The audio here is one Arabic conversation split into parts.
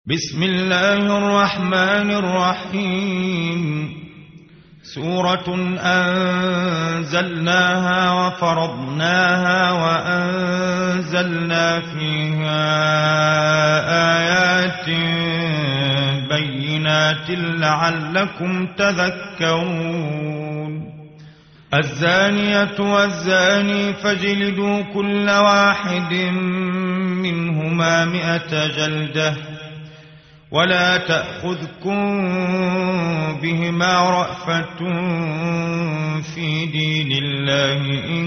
بسم الله الرحمن الرحيم سورة أنزلناها وفرضناها وأنزلنا فيها آيات بينات لعلكم تذكرون الزانية والزاني فاجلدوا كل واحد منهما 100 جلدة ولا تأخذكم بهما رأفة في دين الله إن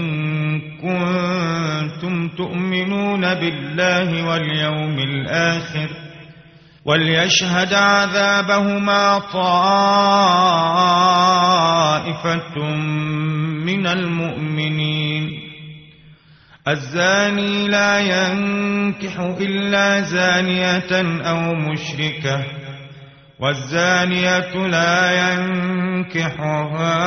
كنتم تؤمنون بالله واليوم الآخر وليشهد عذابهما طائفة من المؤمنين الزاني لا ينكح إلا زانية أو مشركة والزانية لا ينكحها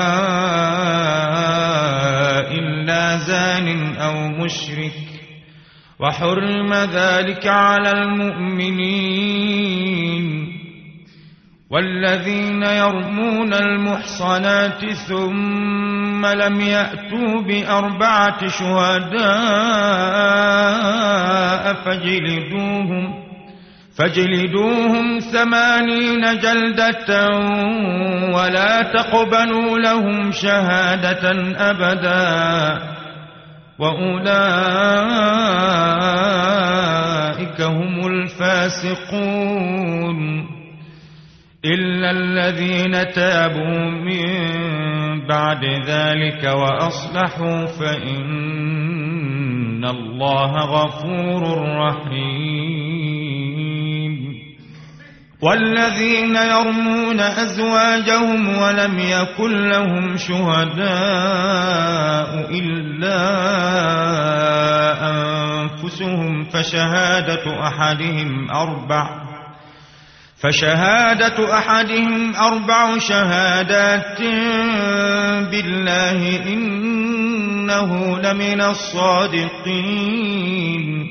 إلا زان أو مشرك وحرم ذلك على المؤمنين والذين يرمون المحصنات ثم لم يأتوا ب4 شهداء فاجلدوهم 80 جلدة ولا تقبلوا لهم شهادة أبدا وأولئك هم الفاسقون إلا الذين تابوا من بعد ذلك وأصلحوا فإن الله غفور رحيم والذين يرمون أزواجهم ولم يكن لهم شهداء إلا أنفسهم فشهادة أحدهم 4 شهادات بالله إنه لمن الصادقين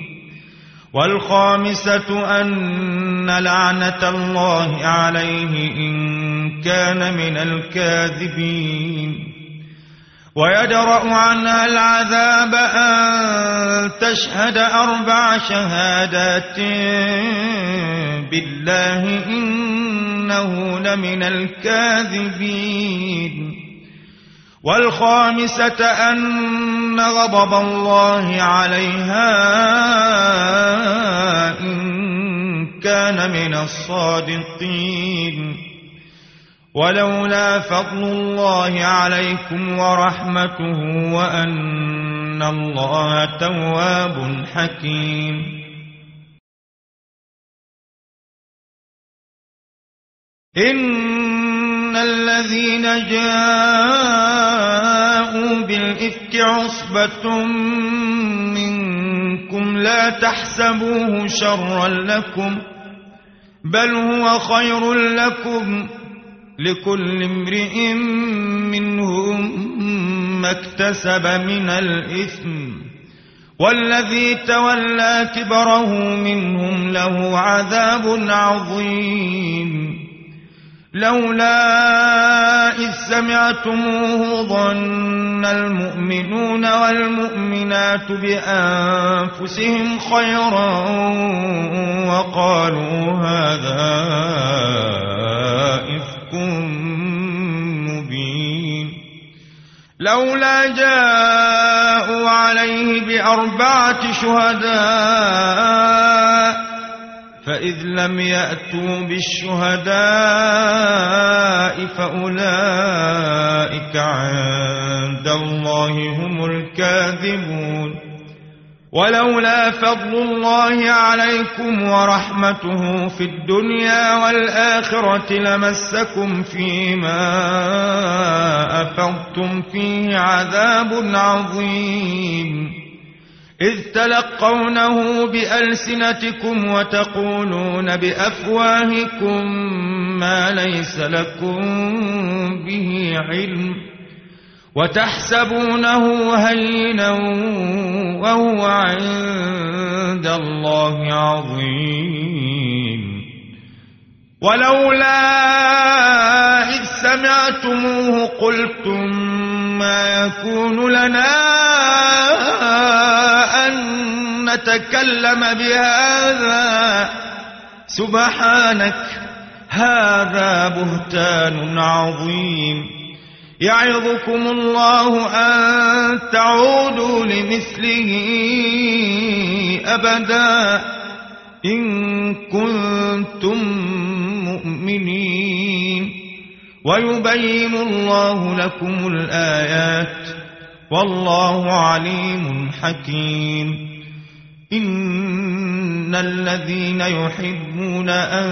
والخامسة أن لعنة الله عليه إن كان من الكاذبين ويدرأ عنها العذاب أن تشهد 4 شهادات بالله إنه لمن الكاذبين والخامسة أن غضب الله عليها إن كان من الصادقين ولولا فضل الله عليكم ورحمته وأن الله تواب حكيم إن الذين جاءوا بالإفك عصبة منكم لا تحسبوه شرا لكم بل هو خير لكم لكل امرئ منهم ما اكتسب من الإثم والذي تولى كبره منهم له عذاب عظيم لولا إذ سمعتموه ظن المؤمنون والمؤمنات بأنفسهم خيرا وقالوا هذا إفك مبين لولا جاءوا عليه ب4 شهداء فإذ لم يأتوا بالشهداء فأولئك عند الله هم الكاذبون ولولا فضل الله عليكم ورحمته في الدنيا والآخرة لمسكم فيما أفضتم فيه عذاب عظيم إذ تلقونه بألسنتكم وتقولون بأفواهكم ما ليس لكم به علم وتحسبونه هينا وهو عند الله عظيم ولولا إذ سمعتموه قلتم ما يكون لنا أن نتكلم بهذا سبحانك هذا بهتان عظيم يعظكم الله أن تعودوا لمثله أبدا إن كنتم مؤمنين ويبين الله لكم الآيات والله عليم حكيم إن الذين يحبون أن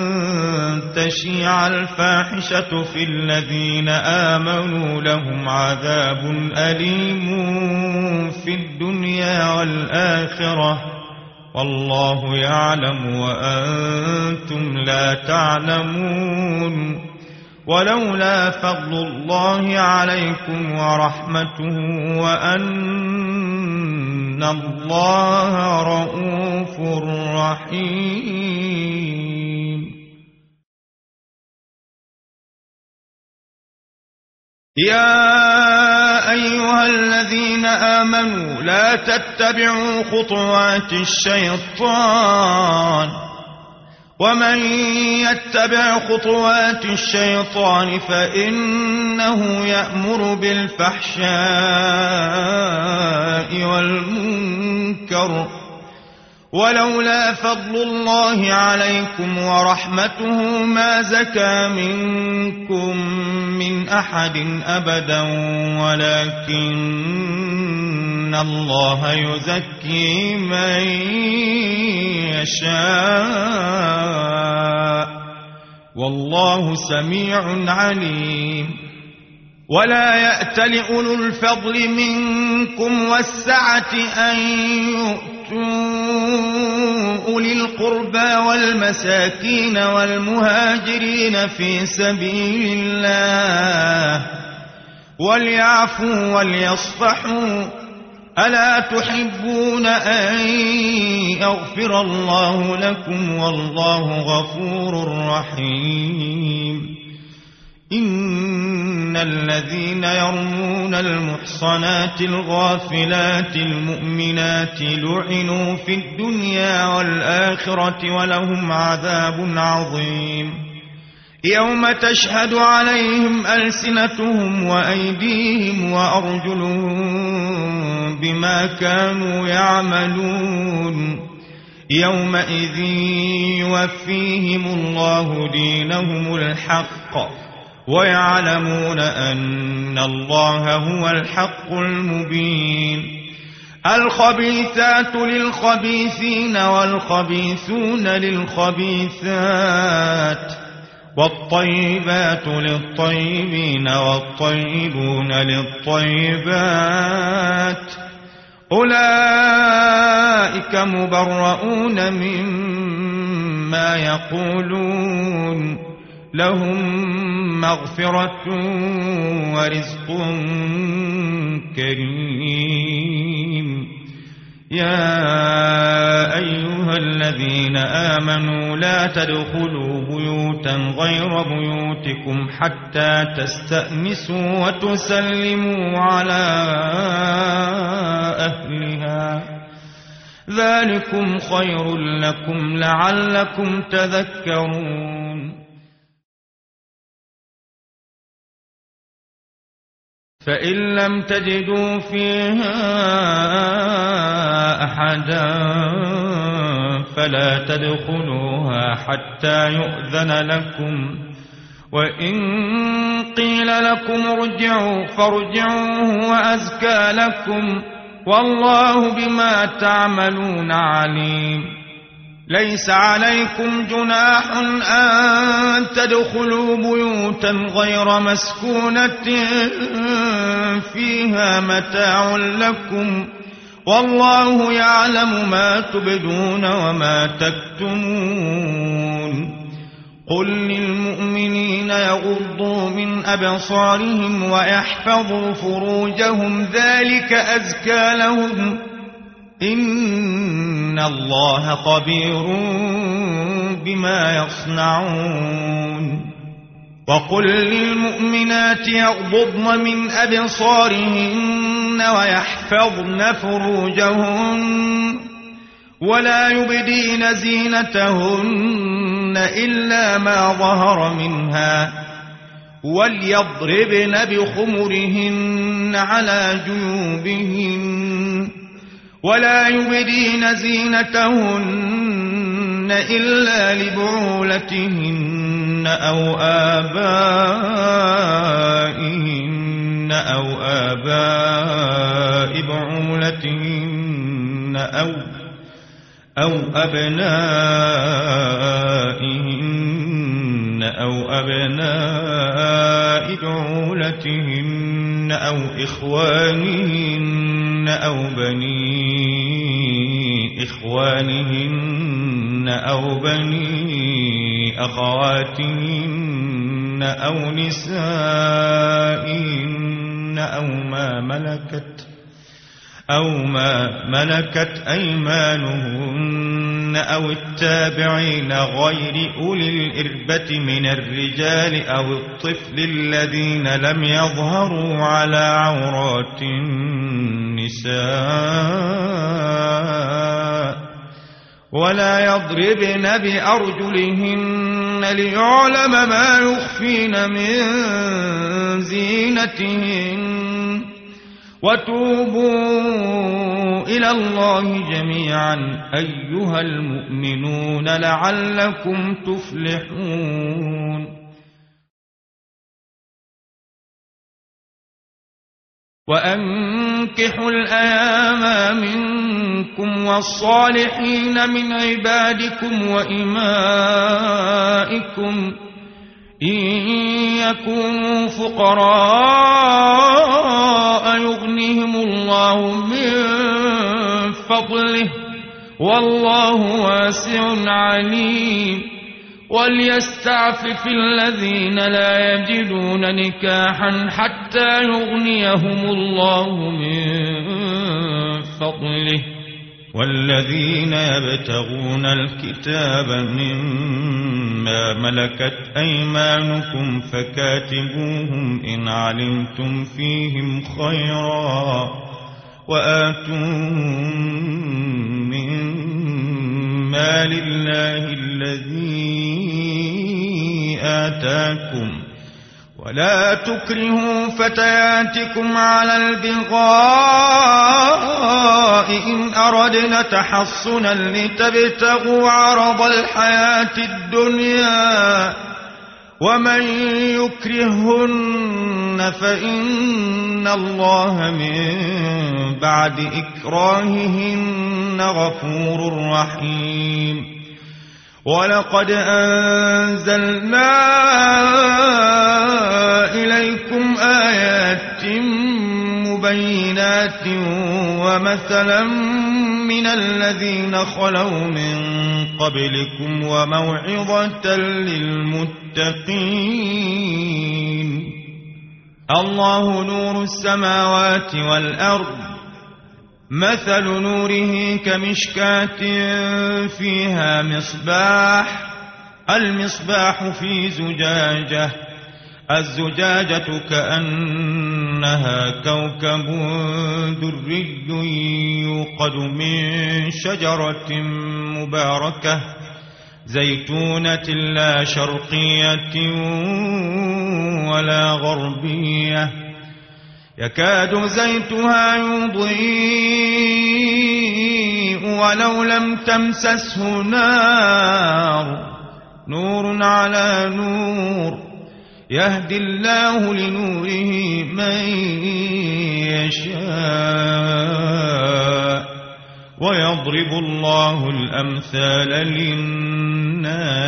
تشيع الفاحشة في الذين آمنوا لهم عذاب أليم في الدنيا والآخرة والله يعلم وأنتم لا تعلمون ولولا فضل الله عليكم ورحمته وأن الله رءوف رحيم يا أيها الذين آمنوا لا تتبعوا خطوات الشيطان ومن يتبع خطوات الشيطان فإنه يأمر بالفحشاء والمنكر ولولا فضل الله عليكم ورحمته ما زكى منكم من أحد أبدا ولكن الله يزكي من يشاء والله سميع عليم ولا يأتل أولو الفضل منكم والسعة أن يؤتوا أولي القربى والمساكين والمهاجرين في سبيل الله وليعفوا وليصفحوا ألا تحبون أن يغفر الله لكم والله غفور رحيم إن الذين يرمون المحصنات الغافلات المؤمنات لعنوا في الدنيا والآخرة ولهم عذاب عظيم يوم تشهد عليهم ألسنتهم وأيديهم وأرجلهم بما كانوا يعملون يومئذ يوفيهم الله دينهم الحق ويعلمون أن الله هو الحق المبين الخبيثات للخبيثين والخبيثون للخبيثات والطيبات للطيبين والطيبون للطيبات أولئك مبرؤون مما يقولون لهم مغفرة ورزق كريم يا أيها الذين آمنوا لا تدخلوا بيوتا غير بيوتكم حتى تستأنسوا وتسلموا على أهلها ذلكم خير لكم لعلكم تذكرون فإن لم تجدوا فيها أحدا فلا تدخلوها حتى يؤذن لكم وإن قيل لكم ارجعوا فارجعوا هو أزكى لكم والله بما تعملون عليم ليس عليكم جناح أن تدخلوا بيوتا غير مسكونة فيها متاع لكم والله يعلم ما تبدون وما تكتمون قل للمؤمنين يغضوا من أبصارهم ويحفظوا فروجهم ذلك أزكى لهم إن الله خبير بما يصنعون وقل للمؤمنات يغضضن من أبصارهن ويحفظن فروجهن ولا يبدين زينتهن إلا ما ظهر منها وليضربن بخمرهن على جيوبهن ولا يبدين زينتهن إلا لبعولتهن أو آبائهن أو آباء بعولتهن أو أبنائهن أو أبناء بعولتهن أو إخوانهن أو بني إخوانهن أو بني أخواتهن أو نسائهن أو ما ملكت أيمانهن أو التابعين غير أولي الإربة من الرجال أو الطفل الذين لم يظهروا على عورات النساء ولا يضربن بأرجلهن ليعلم ما يخفين من زينتهن وتوبوا إلى الله جميعا أيها المؤمنون لعلكم تفلحون وأنكحوا الأيام منكم والصالحين من عبادكم وإمائكم إن يكونوا فقراء يغنهم الله من فضله والله واسع عليم وليستعفف الذين لا يجدون نكاحا حتى يغنيهم الله من فضله والذين يبتغون الكتاب مما ملكت أيمانكم فكاتبوهم إن علمتم فيهم خيرا وآتوهم من مال الله الذي آتاكم ولا تكرهوا فتياتكم على البغاء إن أردنا تحصنا لتبتغوا عرض الحياة الدنيا ومن يكرهن فإن الله من بعد إكراههن غفور رحيم ولقد أنزلنا إليكم آيات مبينات ومثلا من الذين خلوا من قبلكم وموعظة للمتقين الله نور السماوات والأرض مثل نوره كمشكاة فيها مصباح المصباح في زجاجة الزجاجة كأنها كوكب دري يوقد من شجرة مباركة زيتونة لا شرقية ولا غربية يكاد زيتها يضيء ولو لم تمسسه نور على نور يهدي الله لنوره من يشاء ويضرب الله الأمثال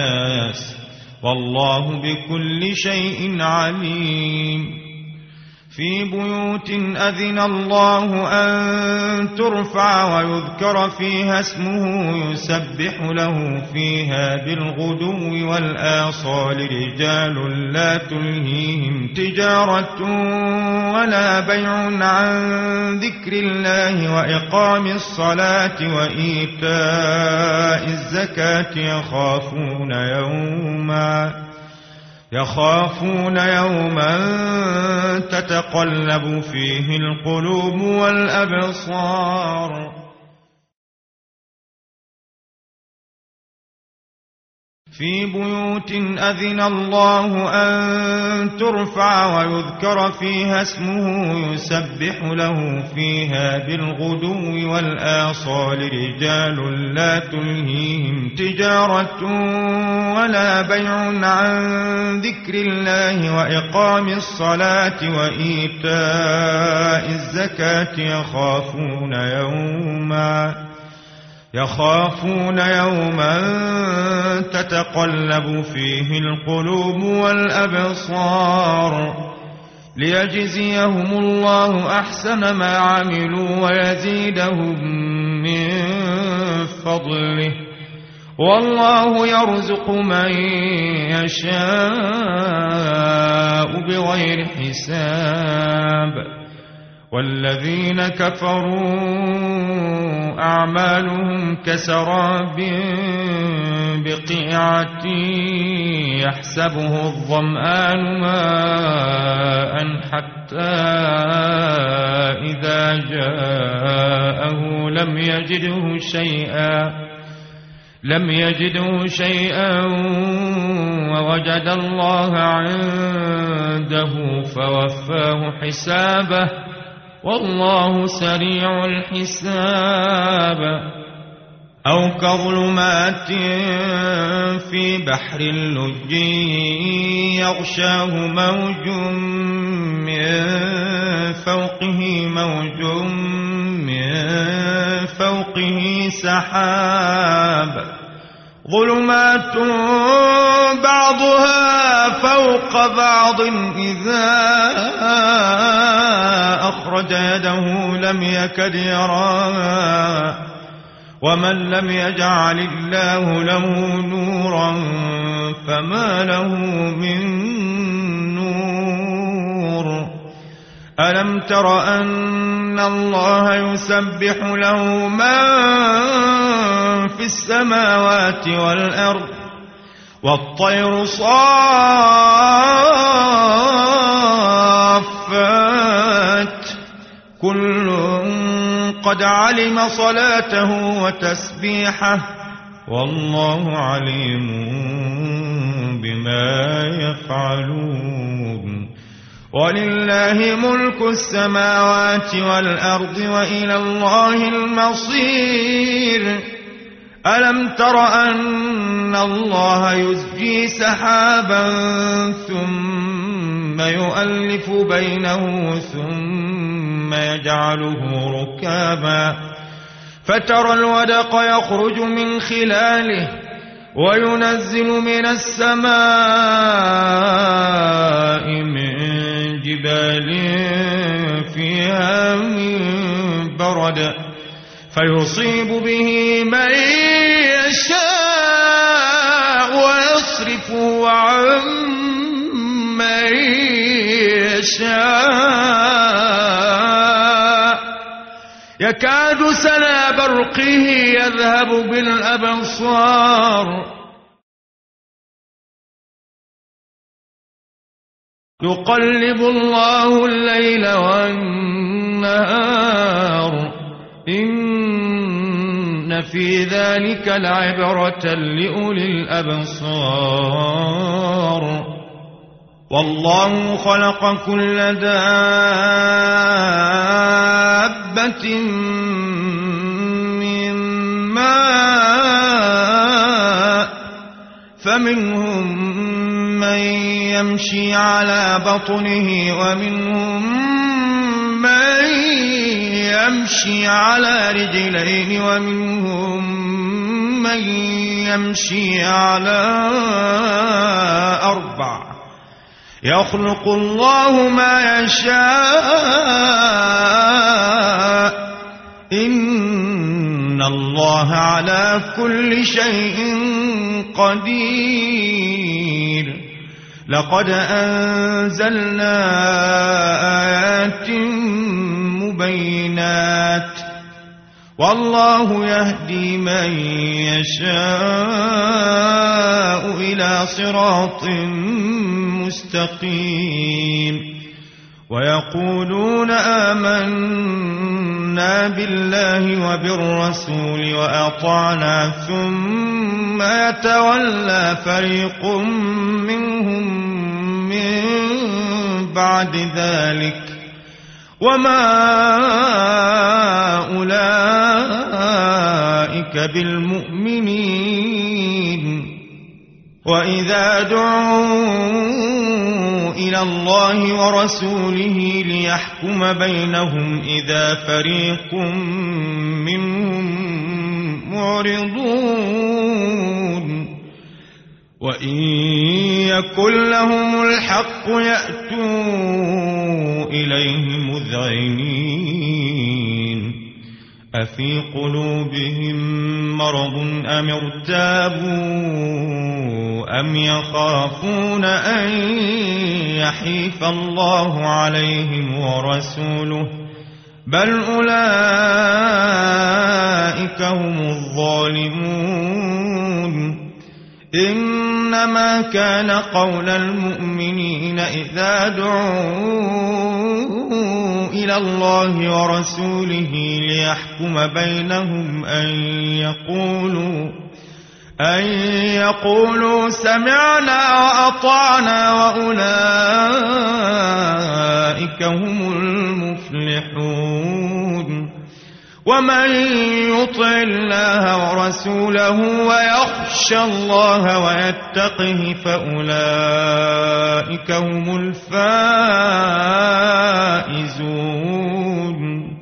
للناس والله بكل شيء عليم في بيوت أذن الله أن ترفع ويذكر فيها اسمه يسبح له فيها بالغدو والآصال رجال لا تلهيهم تجارة ولا بيع عن ذكر الله وإقام الصلاة وإيتاء الزكاة يخافون يوما تتقلب فيه القلوب والأبصار في بيوت أذن الله أن ترفع ويذكر فيها اسمه يسبح له فيها بالغدو والآصال رجال لا تلهيهم تجارة ولا بيع عن ذكر الله وإقام الصلاة وإيتاء الزكاة يخافون يوما تتقلب فيه القلوب والأبصار ليجزيهم الله أحسن ما عملوا ويزيدهم من فضله والله يرزق من يشاء بغير حساب والذين كفروا أعمالهم كسراب بقيعة يحسبه الظمآن ماء حتى إذا جاءه لم يجده شيئا ووجد الله عنده فوفاه حسابه والله سريع الحساب أو كظلمات في بحر اللج يغشاه موج من فوقه سحاب ظلمات بعضها فوق بعض إذا أخرج يده لم يكد يراها ومن لم يجعل الله له نورا فما له من نور ألم تر أن الله يسبح له من في السماوات والأرض والطير صافات كل قد علم صلاته وتسبيحه والله عليم بما يفعلون ولله ملك السماوات والأرض وإلى الله المصير ألم تر أن الله يزجي سحابا ثم يؤلف بينه ثم يجعله ركابا فترى الودق يخرج من خلاله وينزل من السماء من جبال فيها من برد فيصيب به من يشاء ويصرفه عن من يشاء يكاد سنا برقه يذهب بالأبصار يقلب الله الليل والنهار إن في ذلك لعبرة لأولي الأبصار والله خلق كل دابة من ماء فمنهم من يمشي على بطنه ومنهم من يمشي على رجلين ومنهم من يمشي على 4 يخلق الله ما يشاء إن الله على كل شيء قدير لقد أنزلنا آيات مبينات والله يهدي من يشاء إلى صراط مستقيم ويقولون آمنا بالله وبالرسول وأطعنا ثم يتولى فريق منهم من بعد ذلك وما أولئك بالمؤمنين وإذا دعوا إلى الله ورسوله ليحكم بينهم إذا فريق منهم معرضون وإن يكن لهم الحق يأتوا إليه مذعنين أفي قلوبهم مرض أم ارتابوا أم يخافون أن يحيف الله عليهم ورسوله بل أولئك هم الظالمون إنما كان قول المؤمنين إذا دعوا إلى الله ورسوله ليحكم بينهم أن يقولوا سمعنا وأطعنا وأولئك هم المفلحون ومن يطع الله ورسوله ويخشى الله ويتقه فأولئك هم الفائزون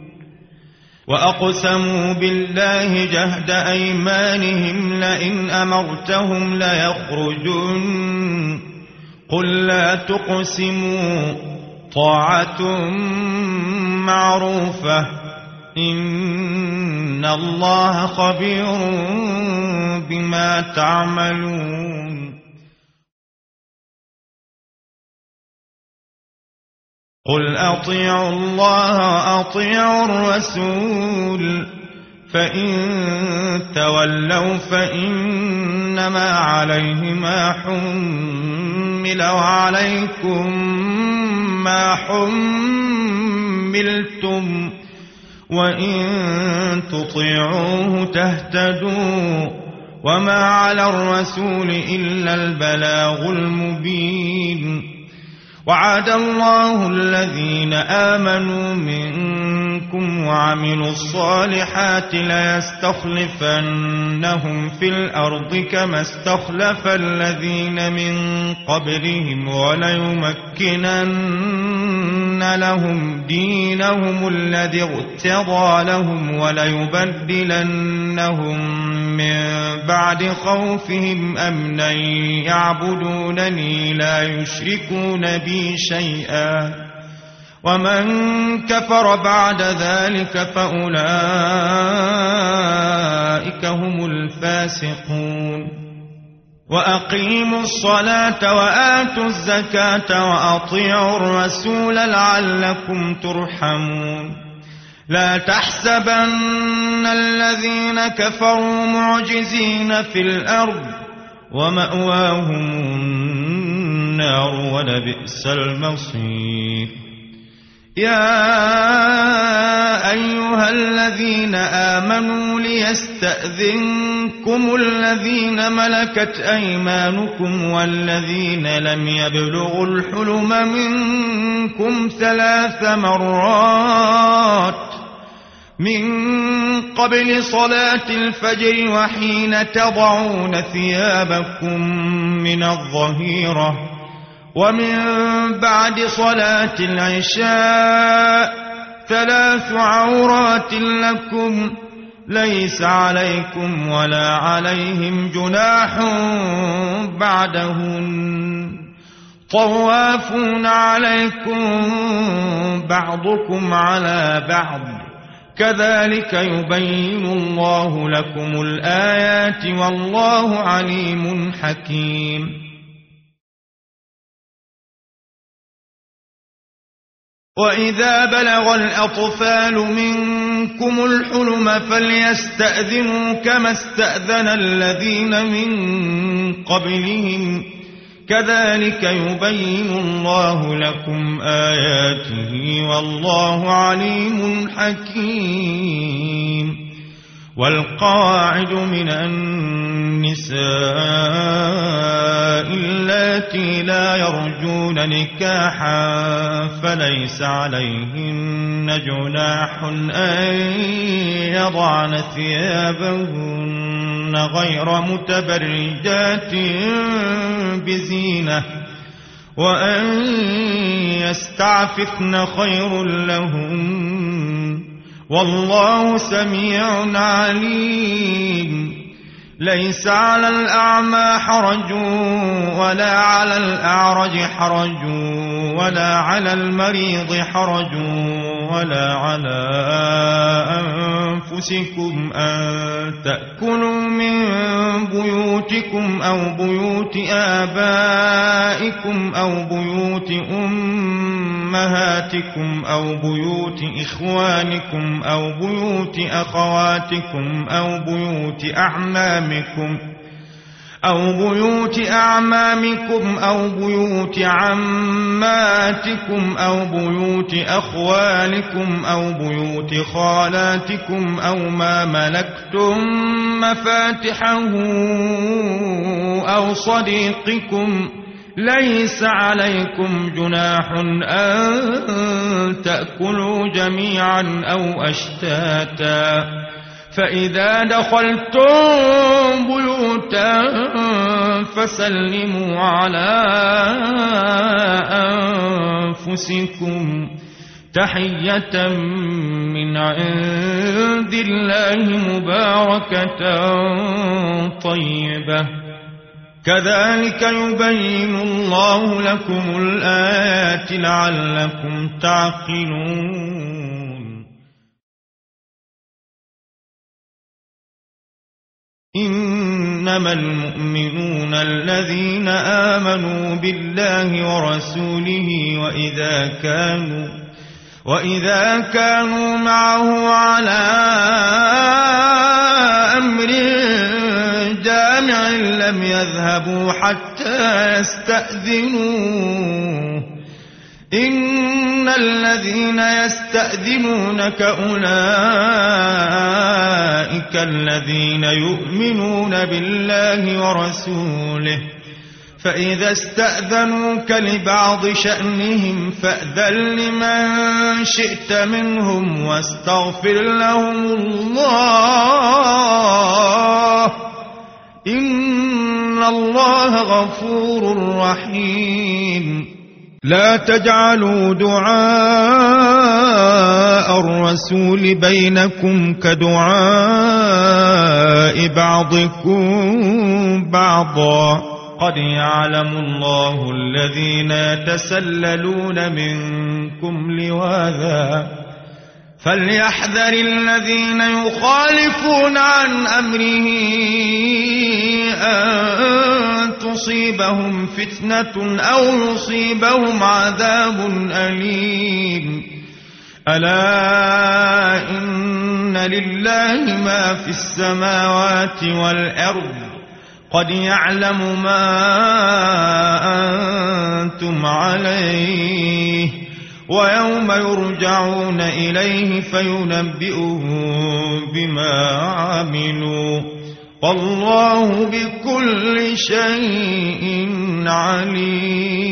وأقسموا بالله جهد أيمانهم لئن أمرتهم ليخرجن قل لا تقسموا طاعة معروفة إن الله خبير بما تعملون قل أطيعوا الله وأطيعوا الرسول فإن تولوا فإنما عليه ما حمل وعليكم ما حملتم وإن تطيعوه تهتدوا وما على الرسول إلا البلاغ المبين وعد الله الذين آمنوا منكم وعملوا الصالحات ليستخلفنهم في الأرض كما استخلف الذين من قبلهم وليمكنن لهم دينهم الذي ارتضى لهم وليبدلنهم من بعد خوفهم أمنا يعبدونني لا يشركون بي شيئا ومن كفر بعد ذلك فأولئك هم الفاسقون وأقيموا الصلاة وآتوا الزكاة وأطيعوا الرسول لعلكم ترحمون لا تحسبن الذين كفروا معجزين في الأرض ومأواهم النار ولبئس المصير يا أيها الذين آمنوا ليستأذنكم الذين ملكت أيمانكم والذين لم يبلغوا الحلم منكم 3 مرات من قبل صلاة الفجر وحين تضعون ثيابكم من الظهيرة ومن بعد صلاة العشاء 3 عورات لكم ليس عليكم ولا عليهم جناح بعدهن طوافون عليكم بعضكم على بعض كذلك يبين الله لكم الآيات والله عليم حكيم وإذا بلغ الأطفال منكم الحلم فليستأذنوا كما استأذن الذين من قبلهم كذلك يبين الله لكم آياته والله عليم حكيم والقواعد من النساء اللاتي لا يرجون نكاحا فليس عليهن جناح أن يضعن ثيابهن غير متبرجات بزينة وأن يستعففن خير لهن والله سميع عليم ليس على الأعمى حرج ولا على الأعرج حرج ولا على المريض حرج ولا على أنفسكم أن تأكلوا من بيوتكم أو بيوت آبائكم أو بيوت أمهاتكم أو بيوت إخوانكم أو بيوت أخواتكم أو بيوت أعمامكم أو بيوت عماتكم أو بيوت أخوالكم أو بيوت خالاتكم أو ما ملكتم مفاتحه أو صديقكم ليس عليكم جناح أن تأكلوا جميعا أو أشتاتا فإذا دخلتم بيوتا فسلموا على أنفسكم تحية من عند الله مباركة طيبة كذلك يبين الله لكم الآيات لعلكم تعقلون إنما المؤمنون الذين آمنوا بالله ورسوله وإذا كانوا معه على أمر جامع لم يذهبوا حتى يستأذنوه إن الذين يستأذنونك أولئك الذين يؤمنون بالله ورسوله فإذا استأذنوك لبعض شأنهم فأذن لمن شئت منهم واستغفر لهم الله إن الله غفور رحيم لا تجعلوا دعاء الرسول بينكم كدعاء بعضكم بعضا قد يعلم الله الذين يتسللون منكم لواذا فليحذر الذين يخالفون عن أمره أن تصيبهم فتنة أو يصيبهم عذاب أليم ألا إن لله ما في السماوات والأرض قد يعلم ما أنتم عليه ويوم يرجعون إليه فينبئهم بما عملوا والله بكل شيء عليم